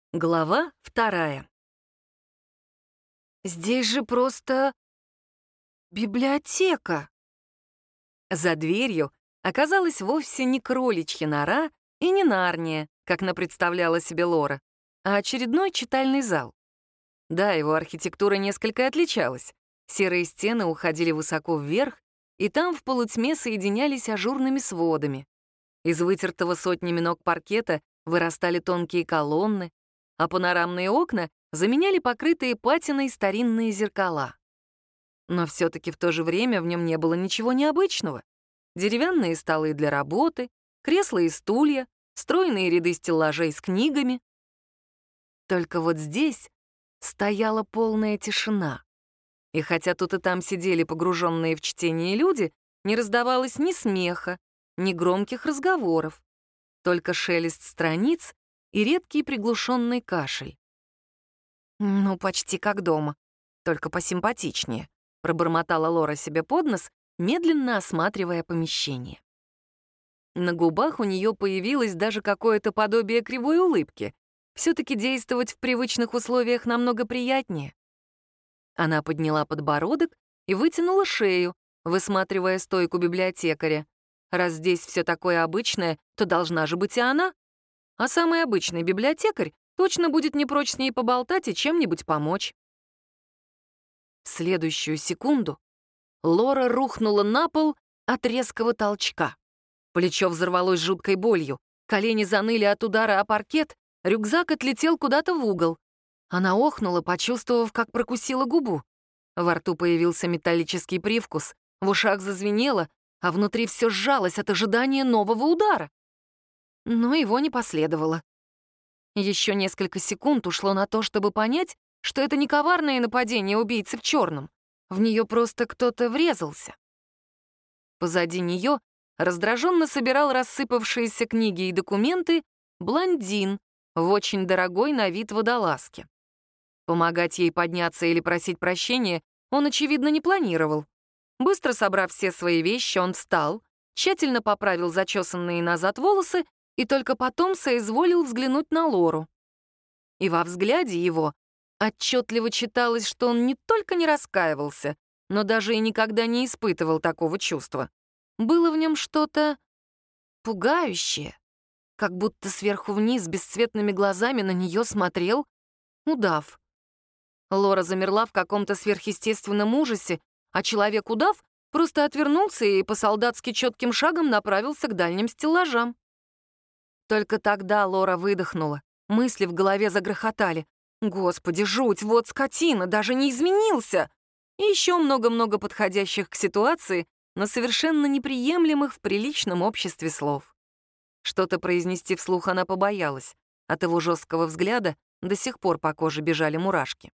Глава 2. Здесь же просто библиотека. За дверью оказалась вовсе не кроличья нора и не Нарния, как напредставляла себе Лора, а очередной читальный зал. Да, его архитектура несколько отличалась. Серые стены уходили высоко вверх, и там в полутьме соединялись ажурными сводами. Из вытертого сотнями ног паркета вырастали тонкие колонны, а панорамные окна заменяли покрытые патиной старинные зеркала. Но все-таки в то же время в нем не было ничего необычного. Деревянные столы для работы, кресла и стулья, стройные ряды стеллажей с книгами. Только вот здесь стояла полная тишина. И хотя тут и там сидели погруженные в чтение люди, не раздавалось ни смеха, ни громких разговоров, только шелест страниц и редкий приглушенный кашель. «Ну, почти как дома, только посимпатичнее», — пробормотала Лора себе под нос, медленно осматривая помещение. На губах у нее появилось даже какое-то подобие кривой улыбки. Все-таки действовать в привычных условиях намного приятнее. Она подняла подбородок и вытянула шею, высматривая стойку библиотекаря. Раз здесь все такое обычное, то должна же быть и она. А самый обычный библиотекарь точно будет не прочь с ней поболтать и чем-нибудь помочь. В следующую секунду Лора рухнула на пол от резкого толчка. Плечо взорвалось жуткой болью, колени заныли от удара о паркет, рюкзак отлетел куда-то в угол. Она охнула, почувствовав, как прокусила губу. Во рту появился металлический привкус, в ушах зазвенело, а внутри все сжалось от ожидания нового удара. Но его не последовало. Еще несколько секунд ушло на то, чтобы понять, что это не коварное нападение убийцы в черном. В нее просто кто-то врезался. Позади нее раздраженно собирал рассыпавшиеся книги и документы блондин в очень дорогой на вид водолазке. Помогать ей подняться или просить прощения он, очевидно, не планировал. Быстро собрав все свои вещи, он встал, тщательно поправил зачесанные назад волосы и только потом соизволил взглянуть на Лору. И во взгляде его отчетливо читалось, что он не только не раскаивался, но даже и никогда не испытывал такого чувства. Было в нем что-то пугающее, как будто сверху вниз бесцветными глазами на нее смотрел удав. Лора замерла в каком-то сверхъестественном ужасе, а человек-удав просто отвернулся и по-солдатски четким шагом направился к дальним стеллажам. Только тогда Лора выдохнула, мысли в голове загрохотали. «Господи, жуть, вот скотина, даже не изменился!» И еще много-много подходящих к ситуации, но совершенно неприемлемых в приличном обществе слов. Что-то произнести вслух она побоялась. От его жесткого взгляда до сих пор по коже бежали мурашки.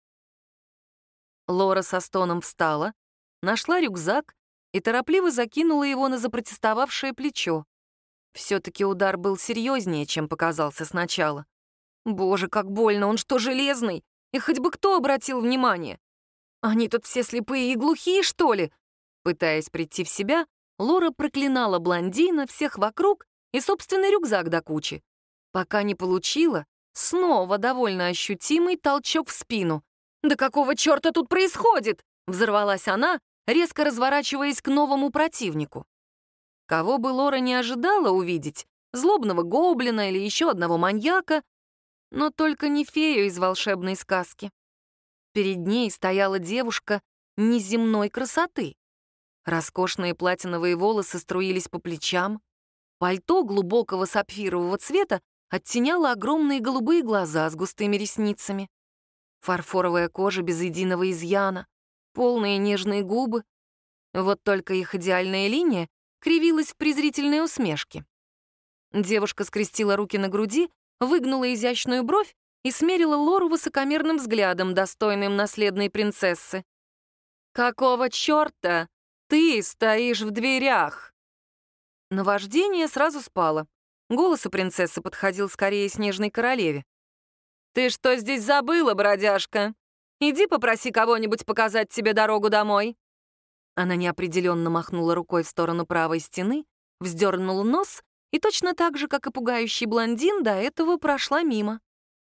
Лора со стоном встала, нашла рюкзак и торопливо закинула его на запротестовавшее плечо. Все-таки удар был серьезнее, чем показался сначала. Боже, как больно, он что, железный? И хоть бы кто обратил внимание? Они тут все слепые и глухие, что ли? Пытаясь прийти в себя, Лора проклинала блондина, всех вокруг и собственный рюкзак до кучи, пока не получила снова довольно ощутимый толчок в спину. «Да какого черта тут происходит?» — взорвалась она, резко разворачиваясь к новому противнику. Кого бы Лора не ожидала увидеть, злобного гоблина или еще одного маньяка, но только не фею из волшебной сказки. Перед ней стояла девушка неземной красоты. Роскошные платиновые волосы струились по плечам, пальто глубокого сапфирового цвета оттеняло огромные голубые глаза с густыми ресницами, фарфоровая кожа без единого изъяна, полные нежные губы. Вот только их идеальная линия кривилась в презрительной усмешке. Девушка скрестила руки на груди, выгнула изящную бровь и смерила Лору высокомерным взглядом, достойным наследной принцессы. «Какого черта ты стоишь в дверях?» Наваждение сразу спало. Голос у принцессы подходил скорее снежной королеве. «Ты что здесь забыла, бродяжка? Иди попроси кого-нибудь показать тебе дорогу домой». Она неопределенно махнула рукой в сторону правой стены, вздернула нос и точно так же, как и пугающий блондин, до этого прошла мимо.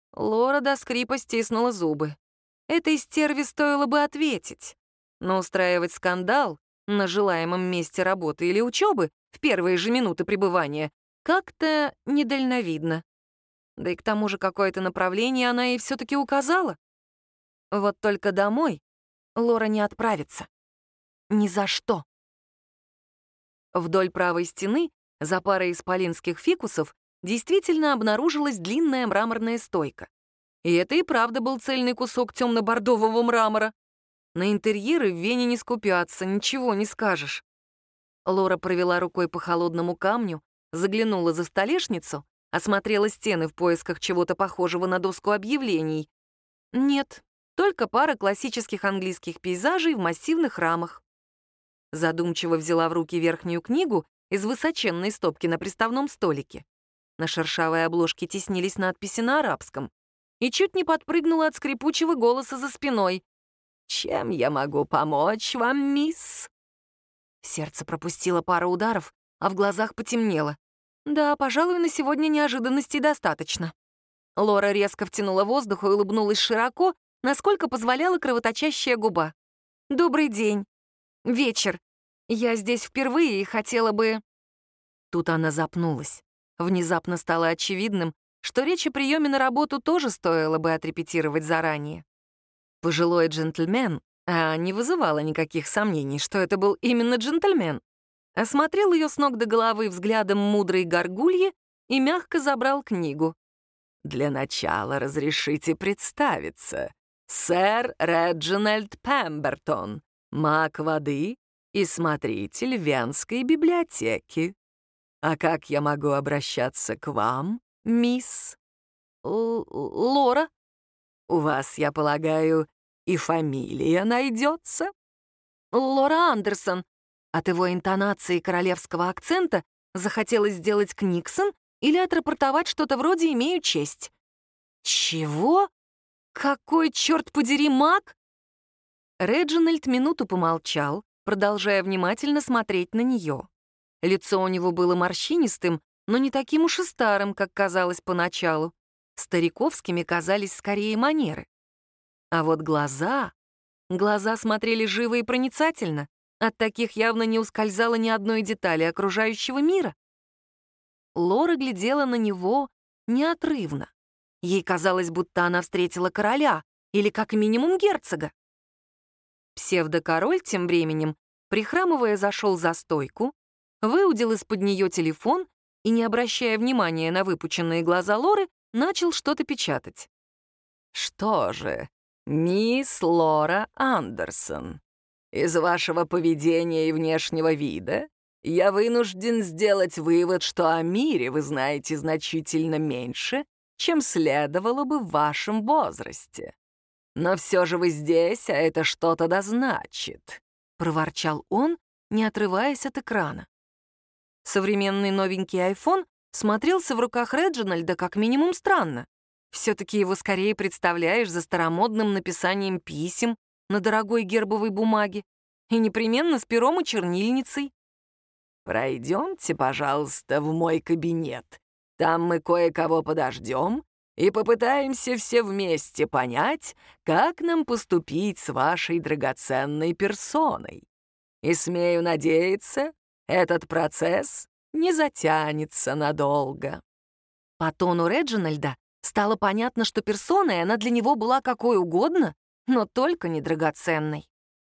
Лора до скрипа стиснула зубы. Этой стерве стоило бы ответить. Но устраивать скандал на желаемом месте работы или учебы в первые же минуты пребывания как-то недальновидно. Да и к тому же какое-то направление она ей все-таки указала. Вот только домой Лора не отправится. Ни за что. Вдоль правой стены, за парой исполинских фикусов, действительно обнаружилась длинная мраморная стойка. И это и правда был цельный кусок темно-бордового мрамора. На интерьеры в Вене не скупятся, ничего не скажешь. Лора провела рукой по холодному камню, заглянула за столешницу, осмотрела стены в поисках чего-то похожего на доску объявлений. Нет, только пара классических английских пейзажей в массивных рамах. Задумчиво взяла в руки верхнюю книгу из высоченной стопки на приставном столике. На шершавой обложке теснились надписи на арабском. И чуть не подпрыгнула от скрипучего голоса за спиной. «Чем я могу помочь вам, мисс?» Сердце пропустило пару ударов, а в глазах потемнело. Да, пожалуй, на сегодня неожиданностей достаточно. Лора резко втянула воздух и улыбнулась широко, насколько позволяла кровоточащая губа. «Добрый день. Вечер. Я здесь впервые и хотела бы...» Тут она запнулась. Внезапно стало очевидным, что речь о приеме на работу тоже стоило бы отрепетировать заранее. Пожилой джентльмен, а не вызывало никаких сомнений, что это был именно джентльмен, осмотрел ее с ног до головы взглядом мудрой горгульи и мягко забрал книгу. «Для начала разрешите представиться. Сэр Реджинальд Пембертон, маг воды и смотритель Венской библиотеки. А как я могу обращаться к вам, мисс?» «Лора». «У вас, я полагаю, и фамилия найдется?» «Лора Андерсон». От его интонации и королевского акцента захотелось сделать Книксон или отрапортовать что-то вроде «имею честь». «Чего? Какой, черт подери, маг?» Реджинальд минуту помолчал, продолжая внимательно смотреть на нее. Лицо у него было морщинистым, но не таким уж и старым, как казалось поначалу. Стариковскими казались скорее манеры. А вот глаза смотрели живо и проницательно. От таких явно не ускользало ни одной детали окружающего мира. Лора глядела на него неотрывно. Ей казалось, будто она встретила короля или как минимум герцога. Псевдокороль тем временем, прихрамывая, зашел за стойку, выудил из-под нее телефон и, не обращая внимания на выпученные глаза Лоры, начал что-то печатать. «Что же, мисс Лора Андерсон, из вашего поведения и внешнего вида я вынужден сделать вывод, что о мире вы знаете значительно меньше, чем следовало бы в вашем возрасте. Но все же вы здесь, а это что-то да значит», — проворчал он, не отрываясь от экрана. Современный новенький iPhone смотрелся в руках Реджинальда как минимум странно. Все-таки его скорее представляешь за старомодным написанием писем на дорогой гербовой бумаге и непременно с пером и чернильницей. «Пройдемте, пожалуйста, в мой кабинет. Там мы кое-кого подождем и попытаемся все вместе понять, как нам поступить с вашей драгоценной персоной. И смею надеяться, этот процесс не затянется надолго». По тону Реджинальда стало понятно, что персоной она для него была какой угодно, но только не драгоценной.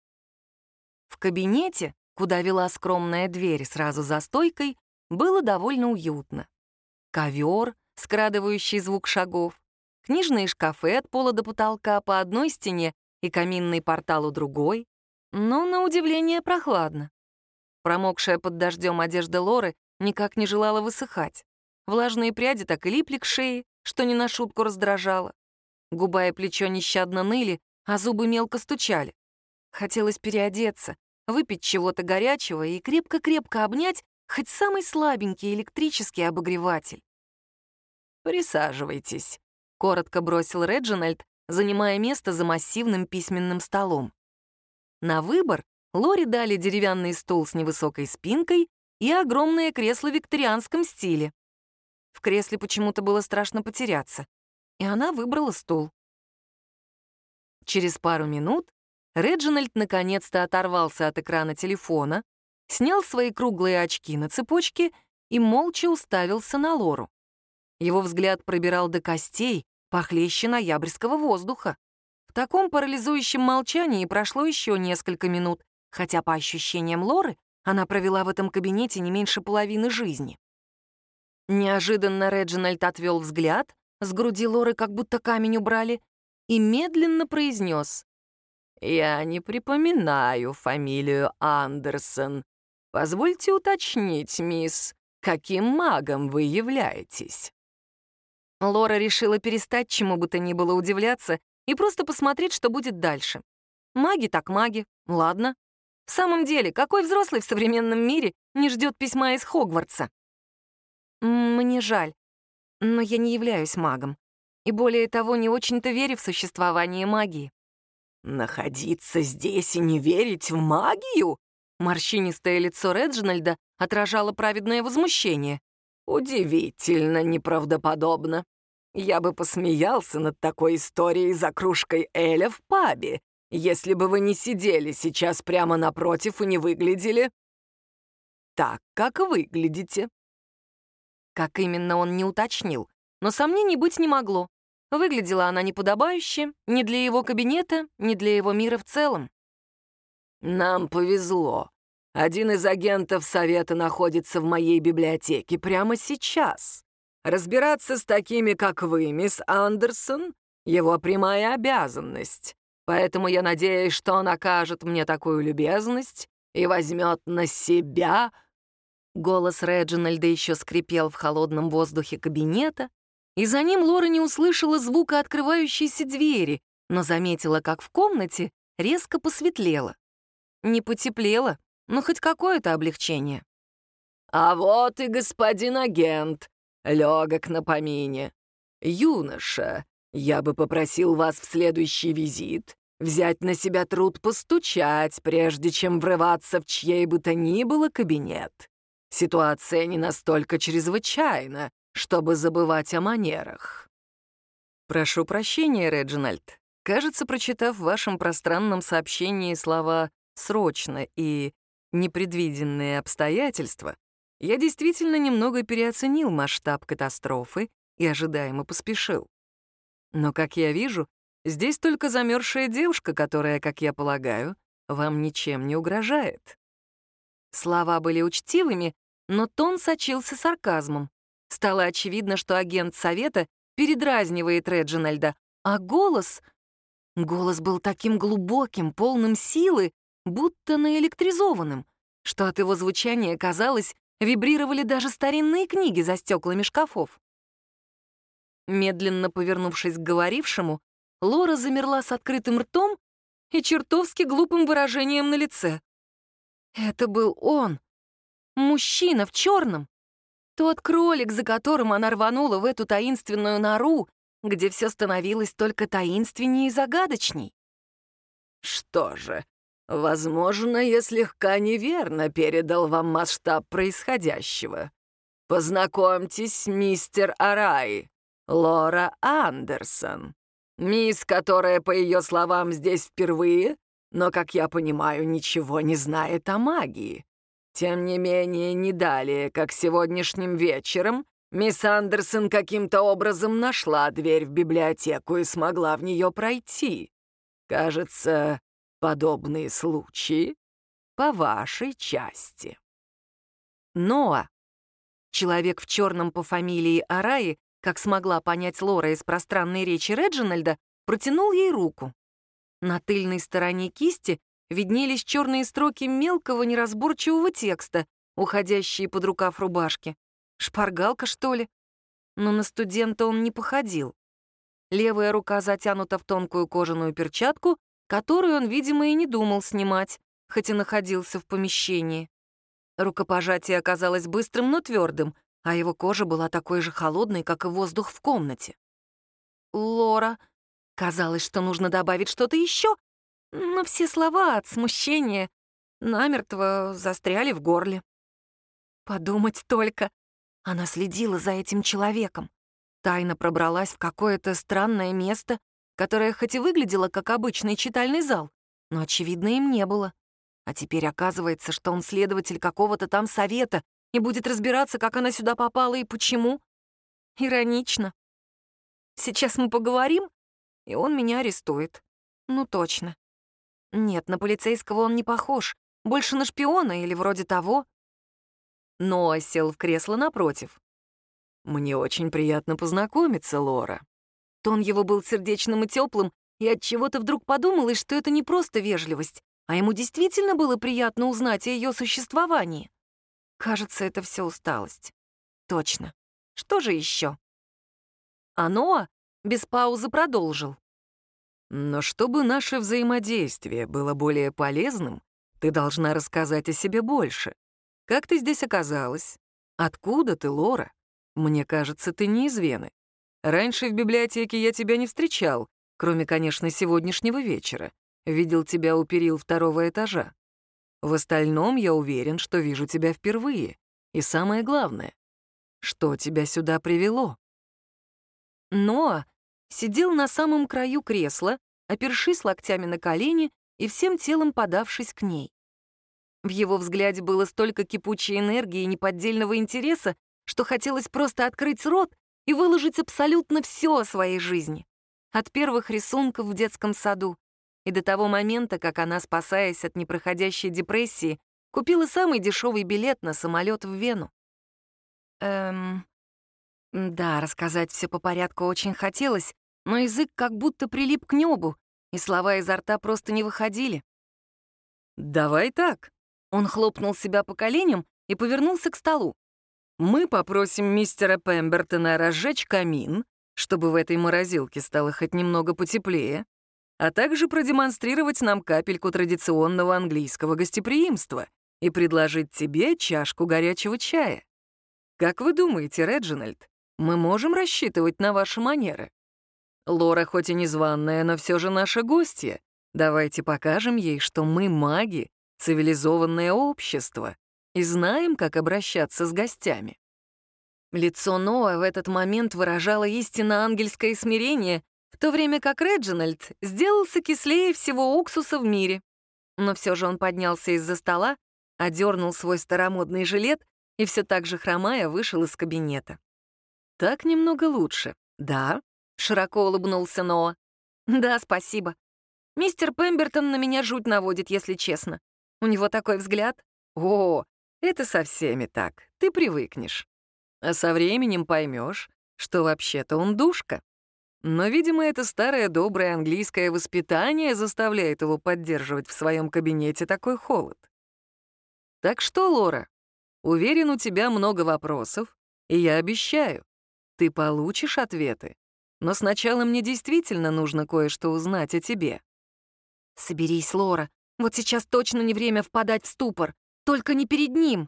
В кабинете, куда вела скромная дверь сразу за стойкой, было довольно уютно. Ковер, скрадывающий звук шагов, книжные шкафы от пола до потолка по одной стене и каминный портал у другой, но, на удивление, прохладно. Промокшая под дождем одежда Лоры никак не желала высыхать. Влажные пряди так и липли к шее, что не на шутку раздражало. Губа и плечо нещадно ныли, а зубы мелко стучали. Хотелось переодеться, выпить чего-то горячего и крепко-крепко обнять хоть самый слабенький электрический обогреватель. «Присаживайтесь», — коротко бросил Реджинальд, занимая место за массивным письменным столом. На выбор Лоре дали деревянный стул с невысокой спинкой и огромное кресло в викторианском стиле. В кресле почему-то было страшно потеряться. и она выбрала стул. Через пару минут Реджинальд наконец-то оторвался от экрана телефона, снял свои круглые очки на цепочке и молча уставился на Лору. Его взгляд пробирал до костей, похлеще ноябрьского воздуха. В таком парализующем молчании прошло еще несколько минут, хотя, по ощущениям Лоры, она провела в этом кабинете не меньше половины жизни. Неожиданно Реджинальд отвел взгляд, с груди Лоры как будто камень убрали, и медленно произнес: «Я не припоминаю фамилию Андерсон. Позвольте уточнить, мисс, каким магом вы являетесь?» Лора решила перестать чему бы то ни было удивляться и просто посмотреть, что будет дальше. Маги так маги, ладно. В самом деле, какой взрослый в современном мире не ждет письма из Хогвартса? Мне жаль, но я не являюсь магом. И более того, не очень-то верю в существование магии. «Находиться здесь и не верить в магию?» Морщинистое лицо Реджинальда отражало праведное возмущение. «Удивительно неправдоподобно. Я бы посмеялся над такой историей за кружкой эля в пабе, если бы вы не сидели сейчас прямо напротив и не выглядели так, как выглядите». Как именно, он не уточнил, но сомнений быть не могло. Выглядела она неподобающе ни для его кабинета, ни для его мира в целом. «Нам повезло. Один из агентов Совета находится в моей библиотеке прямо сейчас. Разбираться с такими, как вы, мисс Андерсон, его прямая обязанность. Поэтому я надеюсь, что он окажет мне такую любезность и возьмет на себя...» Голос Реджинальда еще скрипел в холодном воздухе кабинета, и за ним Лора не услышала звука открывающейся двери, но заметила, как в комнате резко посветлело. Не потеплело, но хоть какое-то облегчение. «А вот и господин агент, легок на помине. Юноша, я бы попросил вас в следующий визит взять на себя труд постучать, прежде чем врываться в чьей бы то ни было кабинет. Ситуация не настолько чрезвычайна, чтобы забывать о манерах». «Прошу прощения, Реджинальд. Кажется, прочитав в вашем пространном сообщении слова «срочно» и «непредвиденные обстоятельства», я действительно немного переоценил масштаб катастрофы и ожидаемо поспешил. Но, как я вижу, здесь только замерзшая девушка, которая, как я полагаю, вам ничем не угрожает». Слова были учтивыми, но тон сочился сарказмом. Стало очевидно, что агент Совета передразнивает Реджинальда, а голос был таким глубоким, полным силы, будто наэлектризованным, что от его звучания, казалось, вибрировали даже старинные книги за стеклами шкафов. Медленно повернувшись к говорившему, Лора замерла с открытым ртом и чертовски глупым выражением на лице. Это был он, мужчина в черном, тот кролик, за которым она рванула в эту таинственную нору, где все становилось только таинственнее и загадочней. «Что же, возможно, я слегка неверно передал вам масштаб происходящего. Познакомьтесь, мистер Араи, Лора Андерсон, мисс, которая, по ее словам, здесь впервые, но, как я понимаю, ничего не знает о магии. Тем не менее, не далее, как сегодняшним вечером, мисс Андерсон каким-то образом нашла дверь в библиотеку и смогла в нее пройти. Кажется, подобные случаи по вашей части». Ноа, человек в черном по фамилии Араи, как смогла понять Лора из пространной речи Реджинальда, протянул ей руку. На тыльной стороне кисти виднелись черные строки мелкого неразборчивого текста, уходящие под рукав рубашки. Шпаргалка, что ли? Но на студента он не походил. Левая рука затянута в тонкую кожаную перчатку, которую он, видимо, и не думал снимать, хоть и находился в помещении. Рукопожатие оказалось быстрым, но твердым, а его кожа была такой же холодной, как и воздух в комнате. «Лора...» Казалось, что нужно добавить что-то еще, но все слова от смущения намертво застряли в горле. Подумать только, она следила за этим человеком. тайно пробралась в какое-то странное место, которое хоть и выглядело как обычный читальный зал, но, очевидно, им не было. А теперь оказывается, что он следователь какого-то там совета и будет разбираться, как она сюда попала и почему. Иронично. Сейчас мы поговорим, и он меня арестует. Ну, точно. Нет, на полицейского он не похож. Больше на шпиона или вроде того. Ноа сел в кресло напротив. «Мне очень приятно познакомиться, Лора». Тон его был сердечным и теплым, и отчего-то вдруг подумалось, что это не просто вежливость, а ему действительно было приятно узнать о ее существовании. Кажется, это все усталость. Точно. Что же еще? А Ноа без паузы продолжил. «Но чтобы наше взаимодействие было более полезным, ты должна рассказать о себе больше. Как ты здесь оказалась? Откуда ты, Лора? Мне кажется, ты не из Вены. Раньше в библиотеке я тебя не встречал, кроме, конечно, сегодняшнего вечера. Видел тебя у перил 2-го этажа. В остальном я уверен, что вижу тебя впервые. И самое главное, что тебя сюда привело?» Ноа сидел на самом краю кресла, опершись локтями на колени и всем телом подавшись к ней. В его взгляде было столько кипучей энергии и неподдельного интереса, что хотелось просто открыть рот и выложить абсолютно все о своей жизни. От первых рисунков в детском саду и до того момента, как она, спасаясь от непроходящей депрессии, купила самый дешевый билет на самолет в Вену. Да, рассказать все по порядку очень хотелось, но язык как будто прилип к небу, и слова изо рта просто не выходили. «Давай так». Он хлопнул себя по коленям и повернулся к столу. «Мы попросим мистера Пембертона разжечь камин, чтобы в этой морозилке стало хоть немного потеплее, а также продемонстрировать нам капельку традиционного английского гостеприимства и предложить тебе чашку горячего чая. Как вы думаете, Реджинальд, мы можем рассчитывать на ваши манеры? Лора хоть и незваная, но все же наша гостья. Давайте покажем ей, что мы маги, цивилизованное общество, и знаем, как обращаться с гостями». Лицо Ноа в этот момент выражало истинно ангельское смирение, в то время как Реджинальд сделался кислее всего уксуса в мире. Но все же он поднялся из-за стола, одернул свой старомодный жилет и все так же хромая вышел из кабинета. «Так немного лучше, да?» — широко улыбнулся Ноа. «Да, спасибо. Мистер Пембертон на меня жуть наводит, если честно. У него такой взгляд. О, это со всеми так, ты привыкнешь. А со временем поймешь, что вообще-то он душка. Но, видимо, это старое доброе английское воспитание заставляет его поддерживать в своем кабинете такой холод. Так что, Лора, уверен, у тебя много вопросов, и я обещаю, ты получишь ответы. Но сначала мне действительно нужно кое-что узнать о тебе». «Соберись, Лора. Вот сейчас точно не время впадать в ступор. Только не перед ним».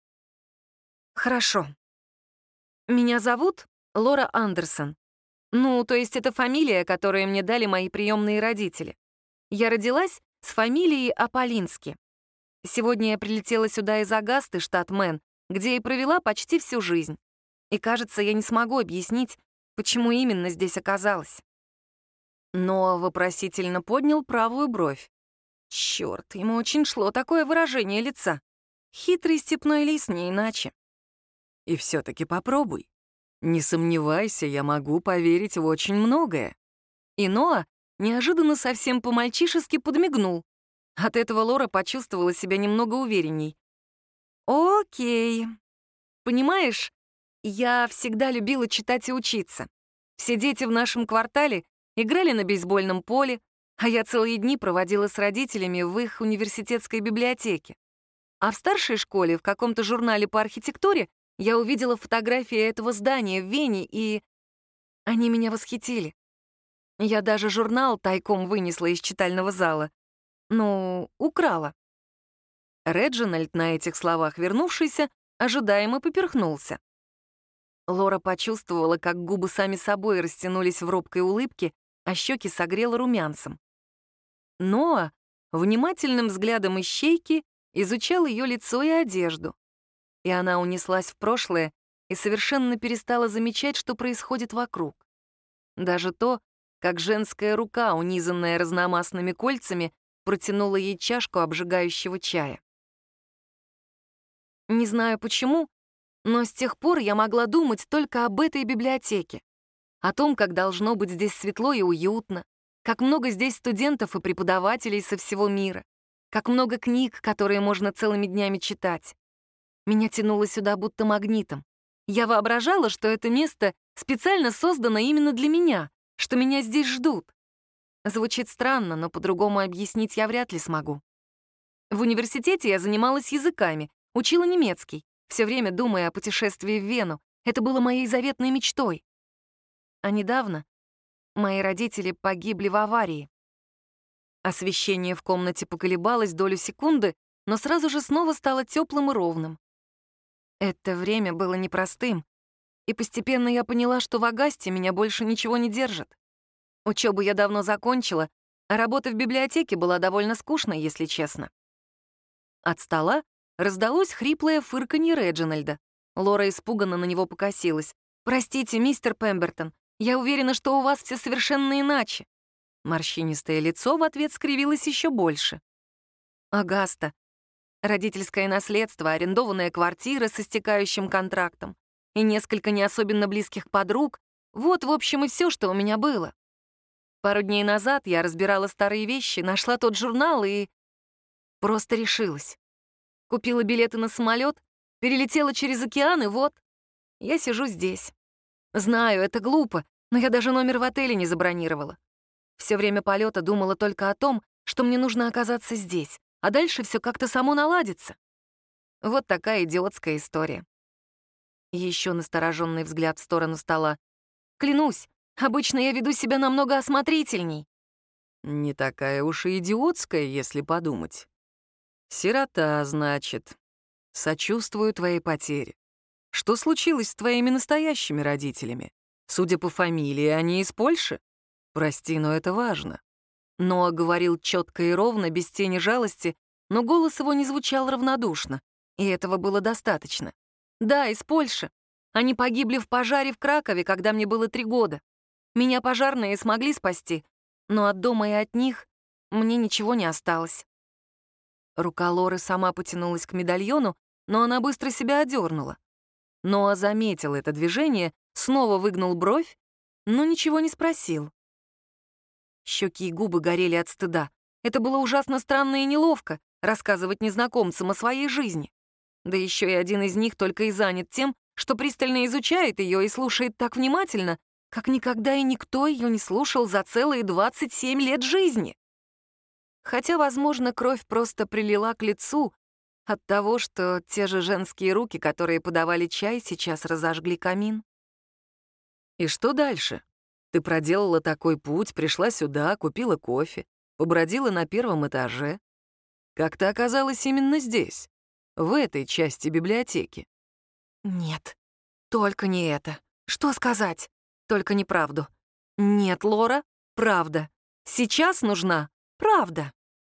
«Хорошо. Меня зовут Лора Андерсон. Ну, то есть это фамилия, которую мне дали мои приемные родители. Я родилась с фамилией Аполлински. Сегодня я прилетела сюда из Агасты, штат Мэн, где и провела почти всю жизнь. И, кажется, я не смогу объяснить, почему именно здесь оказалась». Но вопросительно поднял правую бровь. Чёрт, ему очень шло такое выражение лица. Хитрый степной лис, не иначе. «И все-таки попробуй. Не сомневайся, я могу поверить в очень многое». И Ноа неожиданно совсем по-мальчишески подмигнул. От этого Лора почувствовала себя немного уверенней. «Окей. Понимаешь, я всегда любила читать и учиться. Все дети в нашем квартале играли на бейсбольном поле, а я целые дни проводила с родителями в их университетской библиотеке. А в старшей школе, в каком-то журнале по архитектуре, я увидела фотографии этого здания в Вене, и они меня восхитили. Я даже журнал тайком вынесла из читального зала. Ну, украла». Реджинальд, на этих словах вернувшийся, ожидаемо поперхнулся. Лора почувствовала, как губы сами собой растянулись в робкой улыбке, а щеки согрело румянцем. Ноа внимательным взглядом ищейки изучал ее лицо и одежду. И она унеслась в прошлое, и совершенно перестала замечать, что происходит вокруг. Даже то, как женская рука, унизанная разномастными кольцами, протянула ей чашку обжигающего чая. Не знаю почему, но с тех пор я могла думать только об этой библиотеке, о том, как должно быть здесь светло и уютно, как много здесь студентов и преподавателей со всего мира, как много книг, которые можно целыми днями читать. Меня тянуло сюда будто магнитом. Я воображала, что это место специально создано именно для меня, что меня здесь ждут. Звучит странно, но по-другому объяснить я вряд ли смогу. В университете я занималась языками, учила немецкий, все время думая о путешествии в Вену. Это было моей заветной мечтой. А недавно мои родители погибли в аварии. Освещение в комнате поколебалось долю секунды, но сразу же снова стало теплым и ровным. Это время было непростым, и постепенно я поняла, что в Агасте меня больше ничего не держит. Учебу я давно закончила, а работа в библиотеке была довольно скучной, если честно. От стола раздалось хриплое фырканье Реджинальда. Лора испуганно на него покосилась. «Простите, мистер Пембертон, я уверена, что у вас все совершенно иначе». Морщинистое лицо в ответ скривилось еще больше. «Агаста. Родительское наследство, арендованная квартира с истекающим контрактом и несколько не особенно близких подруг — вот, в общем, и все, что у меня было. Пару дней назад я разбирала старые вещи, нашла тот журнал и просто решилась. Купила билеты на самолет, перелетела через океан, и вот я сижу здесь. Знаю, это глупо, но я даже номер в отеле не забронировала. Все время полета думала только о том, что мне нужно оказаться здесь, а дальше все как-то само наладится. Вот такая идиотская история. Еще настороженный взгляд в сторону стола. Клянусь, обычно я веду себя намного осмотрительней. Не такая уж и идиотская, если подумать. Сирота, значит. Сочувствую твоей потере. Что случилось с твоими настоящими родителями? Судя по фамилии, они из Польши? Прости, но это важно. Ноа говорил четко и ровно, без тени жалости, но голос его не звучал равнодушно, и этого было достаточно. Да, из Польши. Они погибли в пожаре в Кракове, когда мне было 3 года. Меня пожарные смогли спасти, но от дома и от них мне ничего не осталось. Рука Лоры сама потянулась к медальону, но она быстро себя одернула. Ноа заметил это движение, снова выгнул бровь, но ничего не спросил. Щеки и губы горели от стыда. Это было ужасно странно и неловко — рассказывать незнакомцам о своей жизни. Да еще и один из них только и занят тем, что пристально изучает ее и слушает так внимательно, как никогда и никто ее не слушал за целые 27 лет жизни. Хотя, возможно, кровь просто прилила к лицу от того, что те же женские руки, которые подавали чай, сейчас разожгли камин. И что дальше? Ты проделала такой путь, пришла сюда, купила кофе, побродила на 1-м этаже. Как ты оказалась именно здесь, в этой части библиотеки? Нет, только не это. Что сказать? Только неправду. Нет, Лора, правда. Сейчас нужна правда.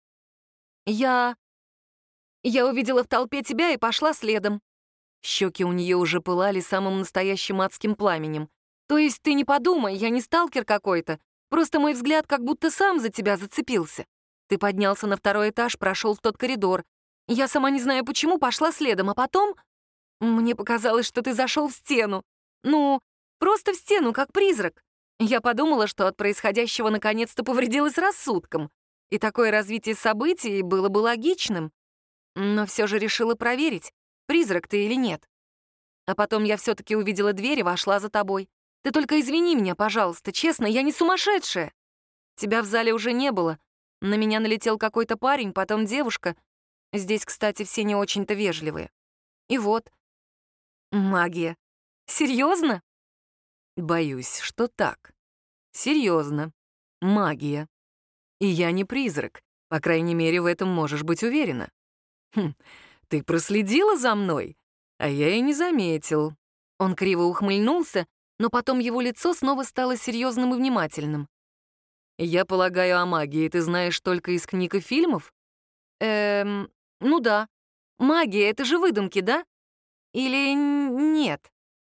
Я увидела в толпе тебя и пошла следом. Щеки у нее уже пылали самым настоящим адским пламенем. То есть ты не подумай, я не сталкер какой-то. Просто мой взгляд как будто сам за тебя зацепился. Ты поднялся на 2-й этаж, прошел в тот коридор. Я сама не знаю почему, пошла следом, а потом... Мне показалось, что ты зашел в стену. Ну, просто в стену, как призрак. Я подумала, что от происходящего наконец-то повредилась рассудком. И такое развитие событий было бы логичным. Но все же решила проверить, призрак ты или нет. А потом я все-таки увидела дверь и вошла за тобой. Ты только извини меня, пожалуйста, честно, я не сумасшедшая. Тебя в зале уже не было. На меня налетел какой-то парень, потом девушка. Здесь, кстати, все не очень-то вежливые. И вот. Магия. Серьезно? Боюсь, что так. Серьезно. Магия. И я не призрак. По крайней мере, в этом можешь быть уверена. Ты проследила за мной? А я и не заметил. Он криво ухмыльнулся, но потом его лицо снова стало серьезным и внимательным. Я полагаю, о магии ты знаешь только из книг и фильмов? Ну да. Магия — это же выдумки, да? Или нет?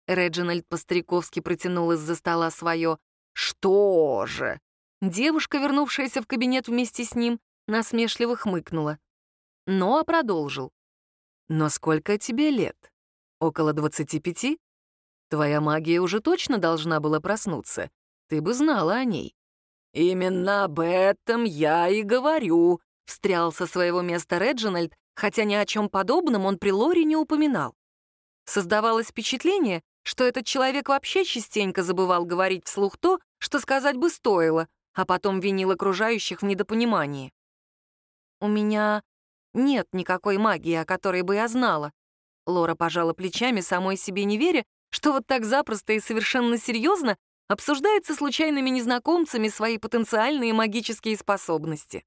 Реджинальд по-стариковски протянул из-за стола свое «Что же?». Девушка, вернувшаяся в кабинет вместе с ним, насмешливо хмыкнула. Ноа продолжил. «Но сколько тебе лет? Около 25? Твоя магия уже точно должна была проснуться. Ты бы знала о ней». «Именно об этом я и говорю», — встрял со своего места Реджинальд, хотя ни о чем подобном он при Лоре не упоминал. Создавалось впечатление, что этот человек вообще частенько забывал говорить вслух то, что сказать бы стоило, а потом винил окружающих в недопонимании. «У меня нет никакой магии, о которой бы я знала». Лора пожала плечами, самой себе не веря, что вот так запросто и совершенно серьезно обсуждает со случайными незнакомцами свои потенциальные магические способности.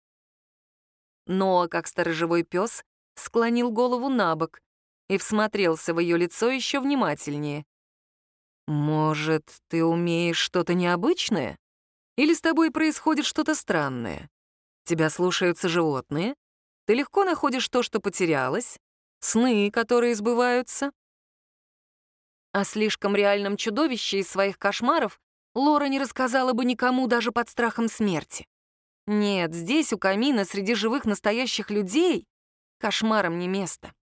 Ноа, как сторожевой пес, склонил голову на бок и всмотрелся в ее лицо еще внимательнее. «Может, ты умеешь что-то необычное? Или с тобой происходит что-то странное? Тебя слушаются животные? Ты легко находишь то, что потерялось? Сны, которые сбываются?» О слишком реальном чудовище из своих кошмаров Лора не рассказала бы никому даже под страхом смерти. Нет, здесь, у камина, среди живых настоящих людей, кошмарам не место.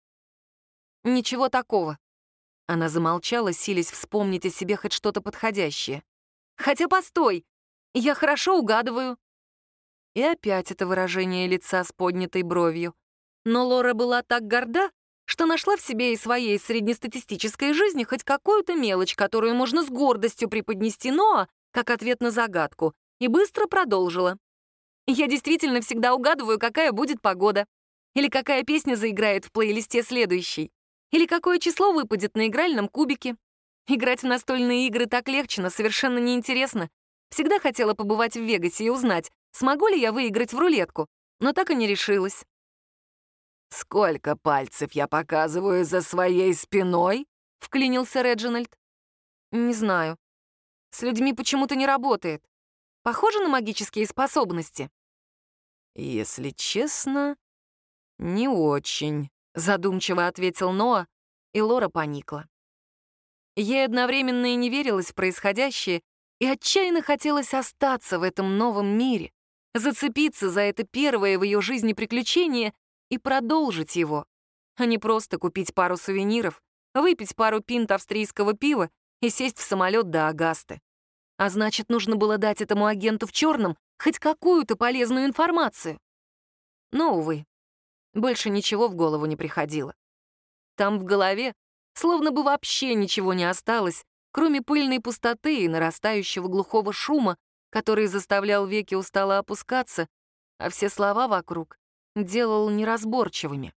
«Ничего такого». Она замолчала, силясь вспомнить о себе хоть что-то подходящее. «Хотя постой, я хорошо угадываю». И опять это выражение лица с поднятой бровью. Но Лора была так горда, что нашла в себе и своей среднестатистической жизни хоть какую-то мелочь, которую можно с гордостью преподнести Ноа, как ответ на загадку, и быстро продолжила. «Я действительно всегда угадываю, какая будет погода, или какая песня заиграет в плейлисте следующей, или какое число выпадет на игральном кубике. Играть в настольные игры так легче, но совершенно неинтересно. Всегда хотела побывать в Вегасе и узнать, смогу ли я выиграть в рулетку, но так и не решилась». «Сколько пальцев я показываю за своей спиной?» — вклинился Реджинальд. «Не знаю. С людьми почему-то не работает. Похоже на магические способности?» «Если честно, не очень», — задумчиво ответил Ноа, и Лора поникла. Ей одновременно и не верилось в происходящее, и отчаянно хотелось остаться в этом новом мире, зацепиться за это первое в ее жизни приключение и продолжить его, а не просто купить пару сувениров, выпить пару пинт австрийского пива и сесть в самолет до Агасты. А значит, нужно было дать этому агенту в черном хоть какую-то полезную информацию. Но, увы, больше ничего в голову не приходило. Там в голове словно бы вообще ничего не осталось, кроме пыльной пустоты и нарастающего глухого шума, который заставлял веки устало опускаться, а все слова вокруг делал неразборчивыми.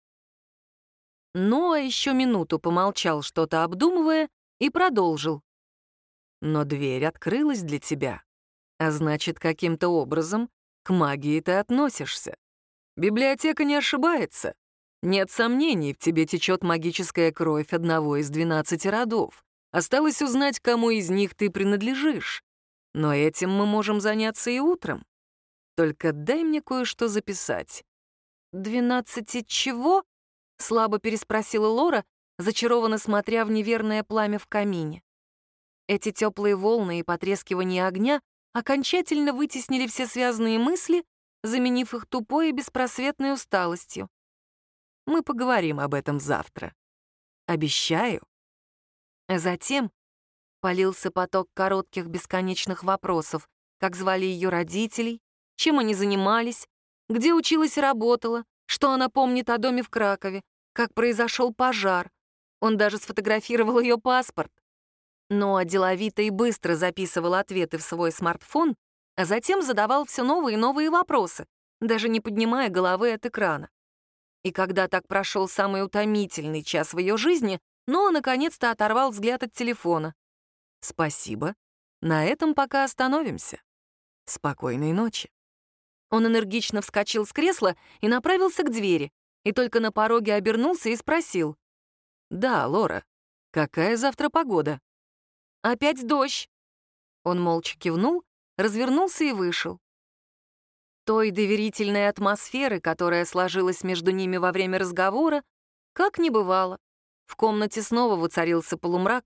Ноа еще минуту помолчал, что-то обдумывая, и продолжил. «Но дверь открылась для тебя, а значит, каким-то образом к магии ты относишься. Библиотека не ошибается. Нет сомнений, в тебе течет магическая кровь одного из 12 родов. Осталось узнать, кому из них ты принадлежишь. Но этим мы можем заняться и утром. Только дай мне кое-что записать». «12 чего?» — слабо переспросила Лора, зачарованно смотря в неверное пламя в камине. Эти теплые волны и потрескивание огня окончательно вытеснили все связанные мысли, заменив их тупой и беспросветной усталостью. Мы поговорим об этом завтра. Обещаю. Затем полился поток коротких бесконечных вопросов, как звали ее родителей, чем они занимались, где училась и работала, что она помнит о доме в Кракове, как произошел пожар. Он даже сфотографировал ее паспорт. Но деловито и быстро записывал ответы в свой смартфон, а затем задавал все новые и новые вопросы, даже не поднимая головы от экрана. И когда так прошел самый утомительный час в ее жизни, Ноа наконец-то оторвал взгляд от телефона. «Спасибо. На этом пока остановимся. Спокойной ночи». Он энергично вскочил с кресла и направился к двери, и только на пороге обернулся и спросил. «Да, Лора, какая завтра погода?» «Опять дождь». Он молча кивнул, развернулся и вышел. Той доверительной атмосферы, которая сложилась между ними во время разговора, как не бывало. В комнате снова воцарился полумрак,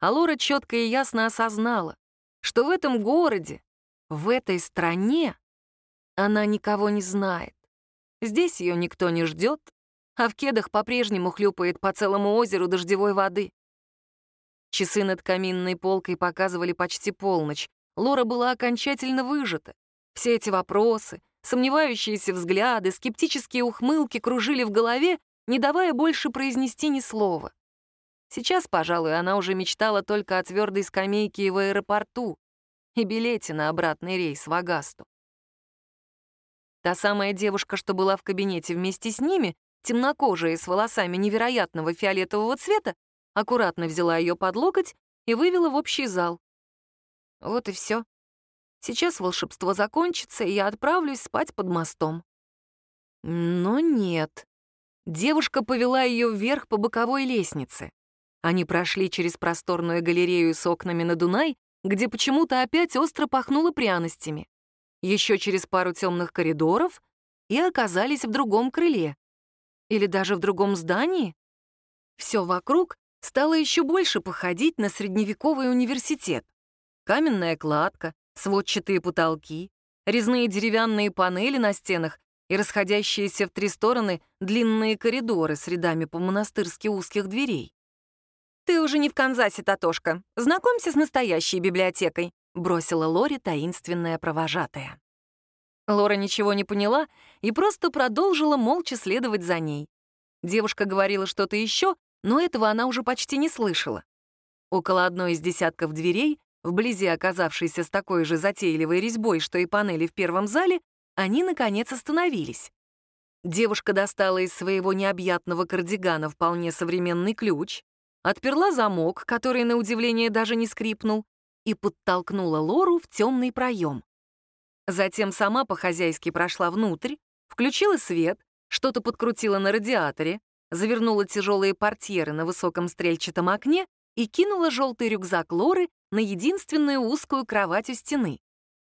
а Лора четко и ясно осознала, что в этом городе, в этой стране она никого не знает. Здесь ее никто не ждет, а в кедах по-прежнему хлюпает по целому озеру дождевой воды. Часы над каминной полкой показывали почти полночь. Лора была окончательно выжата. Все эти вопросы, сомневающиеся взгляды, скептические ухмылки кружили в голове, не давая больше произнести ни слова. Сейчас, пожалуй, она уже мечтала только о твердой скамейке в аэропорту и билете на обратный рейс в Агасту. Та самая девушка, что была в кабинете вместе с ними, темнокожая и с волосами невероятного фиолетового цвета, аккуратно взяла ее под локоть и вывела в общий зал. Вот и все. Сейчас волшебство закончится, и я отправлюсь спать под мостом. Но нет. Девушка повела ее вверх по боковой лестнице. Они прошли через просторную галерею с окнами на Дунай, где почему-то опять остро пахнуло пряностями. Еще через пару темных коридоров и оказались в другом крыле. Или даже в другом здании. Все вокруг стало еще больше походить на средневековый университет. Каменная кладка, сводчатые потолки, резные деревянные панели на стенах и расходящиеся в 3 стороны длинные коридоры с рядами по-монастырски узких дверей. «Ты уже не в Канзасе, Татошка. Знакомься с настоящей библиотекой», — бросила Лоре таинственная провожатая. Лора ничего не поняла и просто продолжила молча следовать за ней. Девушка говорила что-то еще, но этого она уже почти не слышала. Около одной из десятков дверей, вблизи оказавшейся с такой же затейливой резьбой, что и панели в первом зале, они, наконец, остановились. Девушка достала из своего необъятного кардигана вполне современный ключ, отперла замок, который, на удивление, даже не скрипнул, и подтолкнула Лору в темный проем. Затем сама по-хозяйски прошла внутрь, включила свет, что-то подкрутила на радиаторе, завернула тяжелые портьеры на высоком стрельчатом окне и кинула желтый рюкзак Лоры на единственную узкую кровать у стены.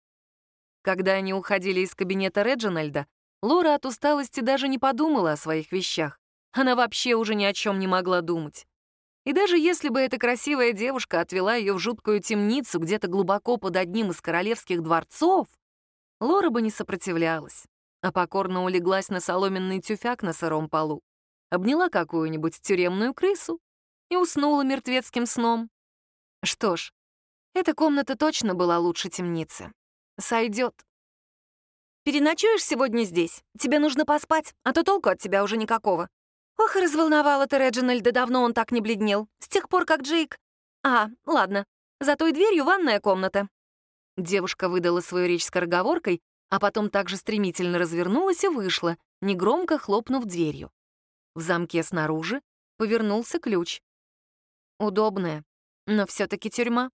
Когда они уходили из кабинета Реджинальда, Лора от усталости даже не подумала о своих вещах. Она вообще уже ни о чем не могла думать. И даже если бы эта красивая девушка отвела ее в жуткую темницу где-то глубоко под одним из королевских дворцов, Лора бы не сопротивлялась, а покорно улеглась на соломенный тюфяк на сыром полу, обняла какую-нибудь тюремную крысу и уснула мертвецким сном. Что ж, эта комната точно была лучше темницы. Сойдет. «Переночуешь сегодня здесь? Тебе нужно поспать, а то толку от тебя уже никакого». «Ох, и разволновала ты Реджинальда, давно он так не бледнел. С тех пор, как Джейк...» «А, ладно, за той дверью ванная комната». Девушка выдала свою речь скороговоркой, а потом также стремительно развернулась и вышла, негромко хлопнув дверью. В замке снаружи повернулся ключ. Удобная, но все-таки тюрьма.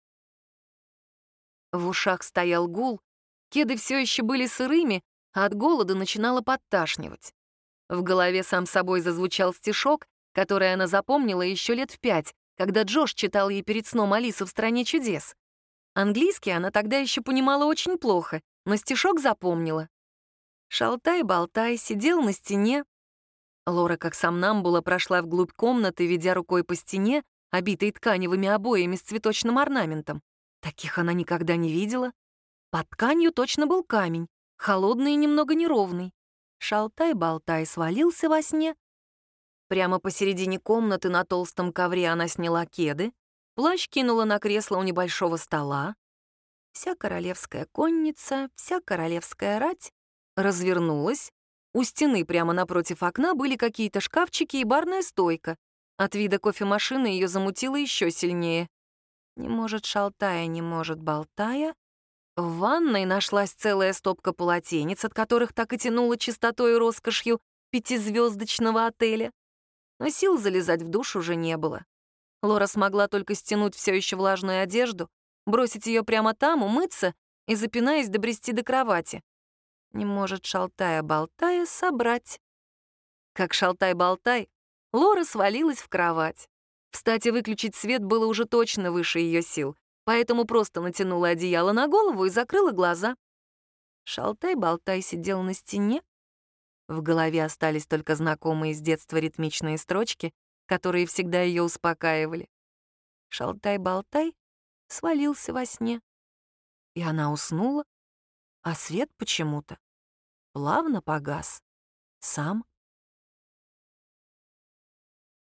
В ушах стоял гул, кеды все еще были сырыми, а от голода начинало подташнивать. В голове сам собой зазвучал стишок, который она запомнила еще лет в 5, когда Джош читал ей перед сном «Алису в стране чудес». Английский она тогда еще понимала очень плохо, но стишок запомнила. «Шалтай-болтай, сидел на стене». Лора, как сомнамбула, прошла вглубь комнаты, ведя рукой по стене, обитой тканевыми обоями с цветочным орнаментом. Таких она никогда не видела. Под тканью точно был камень, холодный и немного неровный. Шалтай-болтай свалился во сне. Прямо посередине комнаты на толстом ковре она сняла кеды, плащ кинула на кресло у небольшого стола. Вся королевская конница, вся королевская рать развернулась. У стены прямо напротив окна были какие-то шкафчики и барная стойка. От вида кофемашины ее замутило еще сильнее. Не может шалтая, не может болтая. В ванной нашлась целая стопка полотенец, от которых так и тянуло чистотой и роскошью 5-звездочного отеля. Но сил залезать в душ уже не было. Лора смогла только стянуть все еще влажную одежду, бросить ее прямо там, умыться и, запинаясь, добрести до кровати. Не может шалтая-болтая собрать. Как шалтай-болтай, Лора свалилась в кровать. Встать и выключить свет было уже точно выше ее сил, поэтому просто натянула одеяло на голову и закрыла глаза. Шалтай-болтай сидел на стене. В голове остались только знакомые с детства ритмичные строчки, которые всегда ее успокаивали. Шалтай-болтай свалился во сне. И она уснула, а свет почему-то плавно погас сам